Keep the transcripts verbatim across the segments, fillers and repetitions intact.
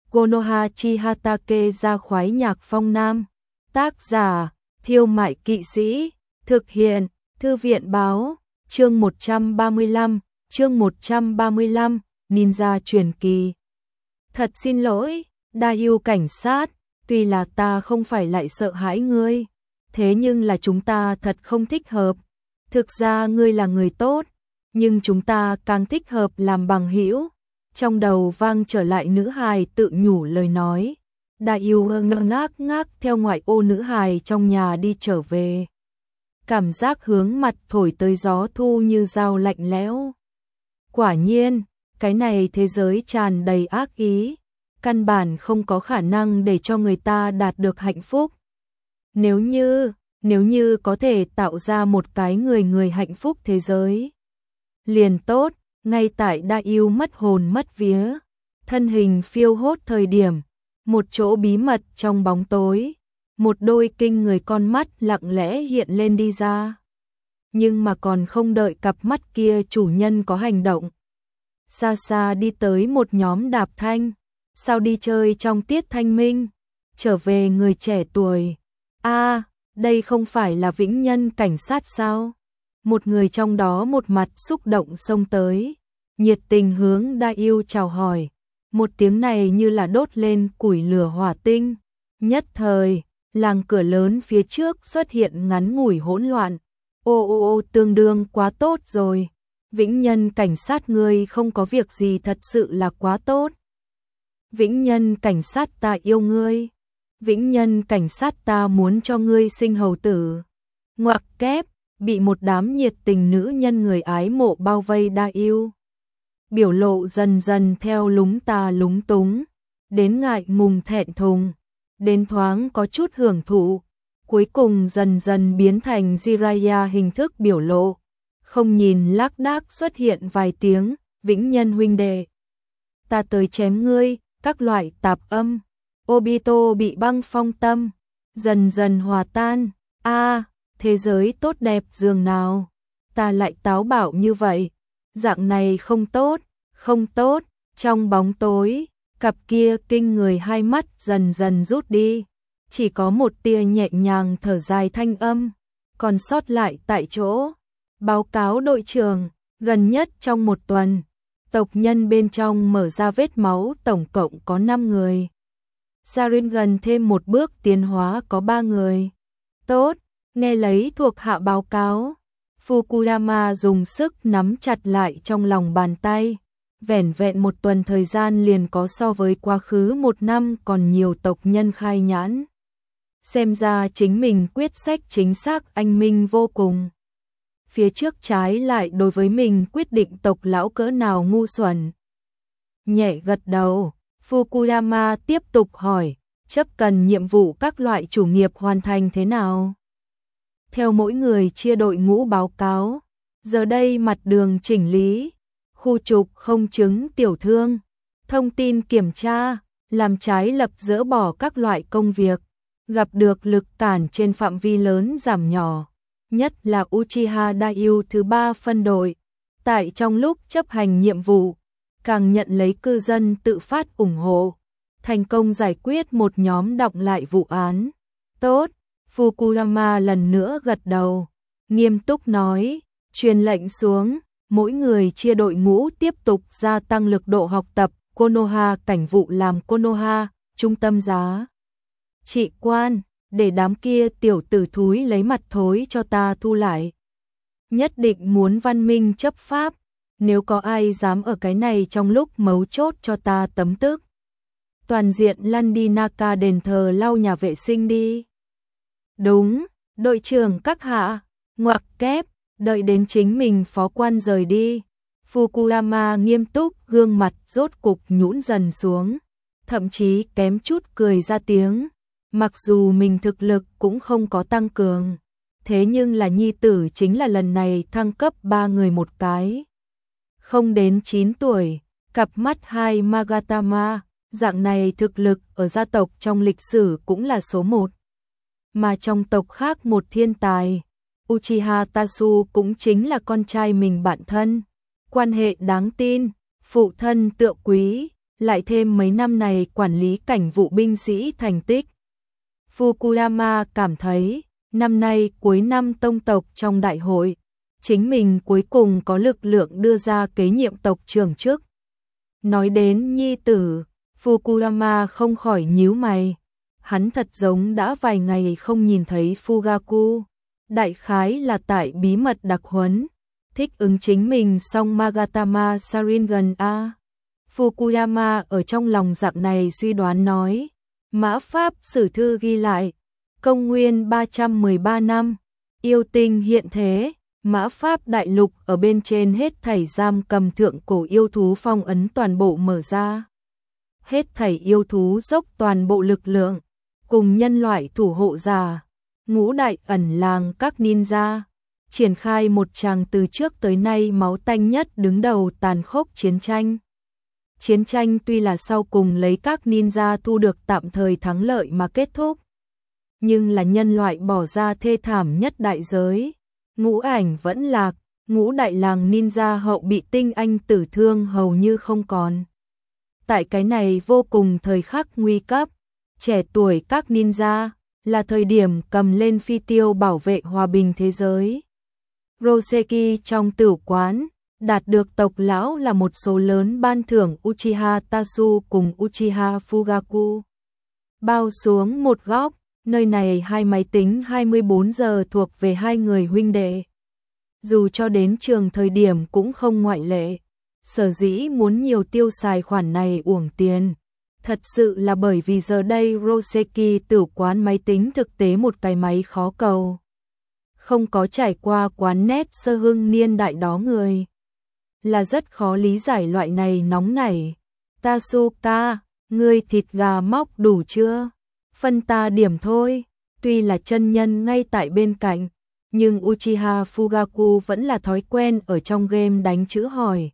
Konoha Chihatake ra khoái nhạc phong nam. Tác giả, Thiêu Mại Kỵ Sĩ. Thực hiện, Thư viện Báo. Chương một trăm ba mươi lăm, chương một trăm ba mươi lăm, Ninja truyền kỳ. Thật xin lỗi, Dayu cảnh sát, tuy là ta không phải lại sợ hãi ngươi, thế nhưng là chúng ta thật không thích hợp. Thực ra ngươi là người tốt, nhưng chúng ta càng thích hợp làm bằng hữu. Trong đầu vang trở lại nữ hài tự nhủ lời nói. Dayu ngơ ngác ngác theo ngoại ô nữ hài trong nhà đi trở về. Cảm giác hướng mặt thổi tới gió thu như dao lạnh lẽo. Quả nhiên, cái này thế giới tràn đầy ác ý, căn bản không có khả năng để cho người ta đạt được hạnh phúc. Nếu như, nếu như có thể tạo ra một cái người người hạnh phúc thế giới, liền tốt. Ngay tại Dayu mất hồn mất vía, thân hình phiêu hốt thời điểm, một chỗ bí mật trong bóng tối, một đôi kinh người con mắt lặng lẽ hiện lên đi ra. Nhưng mà còn không đợi cặp mắt kia chủ nhân có hành động, xa xa đi tới một nhóm đạp thanh, sao đi chơi trong tiết thanh minh, trở về người trẻ tuổi. A, à, đây không phải là Vĩnh Nhân cảnh sát sao? Một người trong đó một mặt xúc động xông tới, nhiệt tình hướng Dayu chào hỏi. Một tiếng này như là đốt lên củi lửa hỏa tinh. Nhất thời, làng cửa lớn phía trước xuất hiện ngắn ngủi hỗn loạn. Ô ô ô, tương đương quá tốt rồi. Vĩnh Nhân cảnh sát ngươi không có việc gì thật sự là quá tốt. Vĩnh Nhân cảnh sát ta yêu ngươi. Vĩnh Nhân cảnh sát ta muốn cho ngươi sinh hầu tử. Ngoặc kép, bị một đám nhiệt tình nữ nhân người ái mộ bao vây Dayu. Biểu lộ dần dần theo lúng ta lúng túng, đến ngại ngùng thẹn thùng, đến thoáng có chút hưởng thụ, cuối cùng dần dần biến thành Jiraiya hình thức biểu lộ. Không nhìn lác đác xuất hiện vài tiếng, Vĩnh Nhân huynh đệ, ta tới chém ngươi, các loại tạp âm. Obito bị băng phong tâm, dần dần hòa tan. A, à, thế giới tốt đẹp dường nào, ta lại táo bạo như vậy, dạng này không tốt, không tốt. Trong bóng tối, cặp kia kinh người hai mắt dần dần rút đi, chỉ có một tia nhẹ nhàng thở dài thanh âm còn sót lại tại chỗ. Báo cáo đội trưởng, gần nhất trong một tuần, tộc nhân bên trong mở ra vết máu tổng cộng có năm người. Sarin gần thêm một bước tiến hóa có ba người. Tốt, nghe lấy thuộc hạ báo cáo, Fukuyama dùng sức nắm chặt lại trong lòng bàn tay. Vẻn vẹn một tuần thời gian liền có so với quá khứ một năm còn nhiều tộc nhân khai nhãn. Xem ra chính mình quyết sách chính xác anh minh vô cùng. Phía trước trái lại đối với mình quyết định tộc lão cỡ nào ngu xuẩn. Nhẹ gật đầu, Fukuyama tiếp tục hỏi, chấp cần nhiệm vụ các loại chủ nghiệp hoàn thành thế nào? Theo mỗi người chia đội ngũ báo cáo, giờ đây mặt đường chỉnh lý, khu trục không chứng tiểu thương, thông tin kiểm tra, làm trái lập dỡ bỏ các loại công việc, gặp được lực cản trên phạm vi lớn giảm nhỏ, nhất là Uchiha Dayu thứ ba phân đội. Tại trong lúc chấp hành nhiệm vụ, càng nhận lấy cư dân tự phát ủng hộ, thành công giải quyết một nhóm đọng lại vụ án. Tốt, Fukuyama lần nữa gật đầu, nghiêm túc nói, truyền lệnh xuống, mỗi người chia đội ngũ tiếp tục gia tăng lực độ học tập. Konoha cảnh vụ làm Konoha, trung tâm giá trị quan, để đám kia tiểu tử thúi lấy mặt thối cho ta thu lại. Nhất định muốn văn minh chấp pháp, nếu có ai dám ở cái này trong lúc mấu chốt cho ta tấm tức. Toàn diện lăn đi Naka đền thờ lau nhà vệ sinh đi. Đúng, đội trưởng các hạ, ngoặc kép, đợi đến chính mình phó quan rời đi. Fukuyama nghiêm túc, gương mặt rốt cục nhũn dần xuống, thậm chí kém chút cười ra tiếng. Mặc dù mình thực lực cũng không có tăng cường, thế nhưng là nhi tử chính là lần này thăng cấp ba người một cái. Không đến chín tuổi, cặp mắt hai Magatama, dạng này thực lực ở gia tộc trong lịch sử cũng là số một. Mà trong tộc khác một thiên tài, Uchiha Tatsu cũng chính là con trai mình bạn thân. Quan hệ đáng tin, phụ thân tựa quý, lại thêm mấy năm này quản lý cảnh vụ binh sĩ thành tích. Fukuyama cảm thấy, năm nay cuối năm tông tộc trong đại hội, chính mình cuối cùng có lực lượng đưa ra kế nhiệm tộc trưởng chức. Nói đến nhi tử, Fukuyama không khỏi nhíu mày. Hắn thật giống đã vài ngày không nhìn thấy Fugaku. Đại khái là tại bí mật đặc huấn, thích ứng chính mình song Magatama Sharingan a. Fukuyama ở trong lòng dạng này suy đoán nói. Mã Pháp sử thư ghi lại, công nguyên ba trăm mười ba năm, yêu tinh hiện thế, Mã Pháp đại lục ở bên trên hết thảy giam cầm thượng cổ yêu thú phong ấn toàn bộ mở ra. Hết thảy yêu thú dốc toàn bộ lực lượng, cùng nhân loại thủ hộ giả, ngũ đại ẩn làng các ninja, triển khai một tràng từ trước tới nay máu tanh nhất đứng đầu tàn khốc chiến tranh. Chiến tranh tuy là sau cùng lấy các ninja thu được tạm thời thắng lợi mà kết thúc, nhưng là nhân loại bỏ ra thê thảm nhất đại giới. Ngũ ảnh vẫn lạc, ngũ đại làng ninja hậu bị tinh anh tử thương hầu như không còn. Tại cái này vô cùng thời khắc nguy cấp, trẻ tuổi các ninja là thời điểm cầm lên phi tiêu bảo vệ hòa bình thế giới. Roseki trong tử quán đạt được tộc lão là một số lớn ban thưởng Uchiha Tasu cùng Uchiha Fugaku. Bao xuống một góc, nơi này hai máy tính hai mươi bốn giờ thuộc về hai người huynh đệ. Dù cho đến trường thời điểm cũng không ngoại lệ. Sở dĩ muốn nhiều tiêu xài khoản này uổng tiền. Thật sự là bởi vì giờ đây Roseki tử quán máy tính thực tế một cái máy khó cầu. Không có trải qua quán nét sơ hưng niên đại đó người. Là rất khó lý giải loại này nóng nảy. Tasuka, ngươi thịt gà móc đủ chưa? Phân ta điểm thôi. Tuy là chân nhân ngay tại bên cạnh, nhưng Uchiha Fugaku vẫn là thói quen ở trong game đánh chữ hỏi.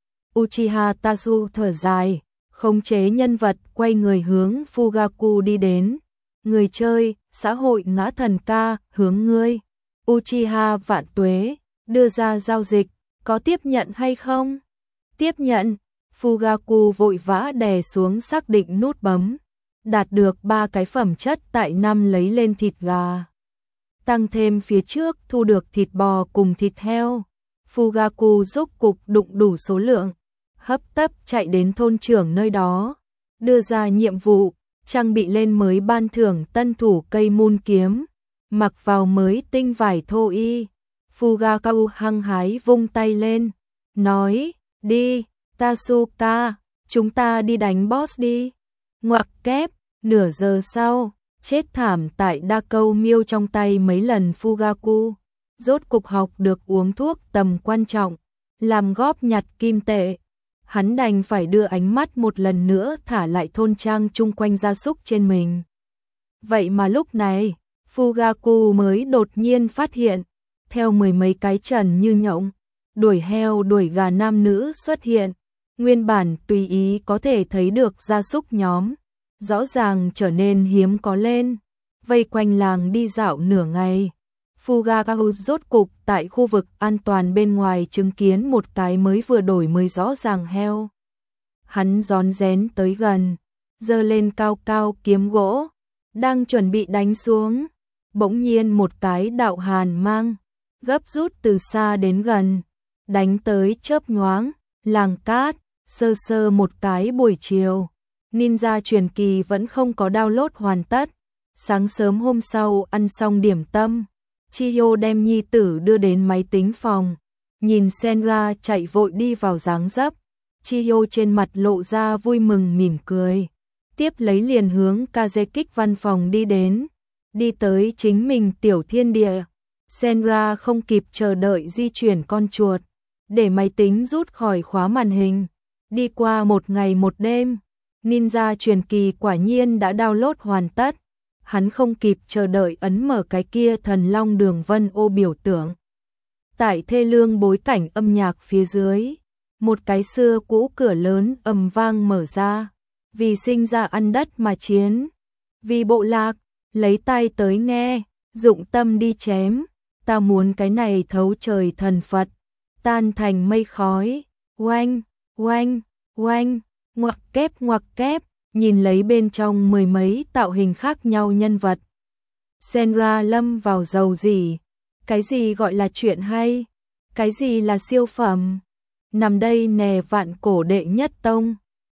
Uchiha Tasu thở dài, khống chế nhân vật quay người hướng Fugaku đi đến. Người chơi, xã hội ngã thần ca, hướng ngươi. Uchiha vạn tuế, đưa ra giao dịch, có tiếp nhận hay không? Tiếp nhận, Fugaku vội vã đè xuống xác định nút bấm. Đạt được ba cái phẩm chất tại năm lấy lên thịt gà. Tăng thêm phía trước thu được thịt bò cùng thịt heo. Fugaku rốt cục đụng đủ số lượng. Hấp tấp chạy đến thôn trưởng nơi đó. Đưa ra nhiệm vụ, trang bị lên mới ban thưởng tân thủ cây mun kiếm. Mặc vào mới tinh vải thô y. Fugaku hăng hái vung tay lên. Nói, đi, Tasuka, chúng ta đi đánh boss đi. Ngoặc kép, nửa giờ sau, chết thảm tại đa câu miêu trong tay mấy lần Fugaku. Rốt cục học được uống thuốc tầm quan trọng, làm góp nhặt kim tệ. Hắn đành phải đưa ánh mắt một lần nữa thả lại thôn trang chung quanh gia súc trên mình. Vậy mà lúc này, Fugaku mới đột nhiên phát hiện, theo mười mấy cái trần như nhộng, đuổi heo đuổi gà nam nữ xuất hiện. Nguyên bản tùy ý có thể thấy được gia súc nhóm, rõ ràng trở nên hiếm có lên, vây quanh làng đi dạo nửa ngày. Fugaku rốt cục tại khu vực an toàn bên ngoài chứng kiến một cái mới vừa đổi mới rõ ràng heo. Hắn rón rén tới gần, giơ lên cao cao kiếm gỗ, đang chuẩn bị đánh xuống. Bỗng nhiên một cái đạo hàn mang, gấp rút từ xa đến gần, đánh tới chớp nhoáng, làng cát, sơ sơ một cái buổi chiều. Ninja truyền kỳ vẫn không có download hoàn tất. Sáng sớm hôm sau ăn xong điểm tâm, Chiyo đem nhi tử đưa đến máy tính phòng. Nhìn Senra chạy vội đi vào dáng dấp, Chiyo trên mặt lộ ra vui mừng mỉm cười. Tiếp lấy liền hướng Kazekik văn phòng đi đến. Đi tới chính mình tiểu thiên địa. Senra không kịp chờ đợi di chuyển con chuột, để máy tính rút khỏi khóa màn hình. Đi qua một ngày một đêm, Ninja truyền kỳ quả nhiên đã download hoàn tất. Hắn không kịp chờ đợi ấn mở cái kia thần long đường vân ô biểu tượng. Tại thê lương bối cảnh âm nhạc phía dưới, một cái xưa cũ cửa lớn ầm vang mở ra. Vì sinh ra ăn đất mà chiến, vì bộ lạc, lấy tay tới nghe, dụng tâm đi chém. Ta muốn cái này thấu trời thần Phật, tan thành mây khói. Oanh, oanh, oanh, Ngoặc kép ngoặc kép, nhìn lấy bên trong mười mấy tạo hình khác nhau nhân vật. Senra lâm vào dầu gì? Cái gì gọi là chuyện hay? Cái gì là siêu phẩm? Nằm đây nè vạn cổ đệ nhất tông.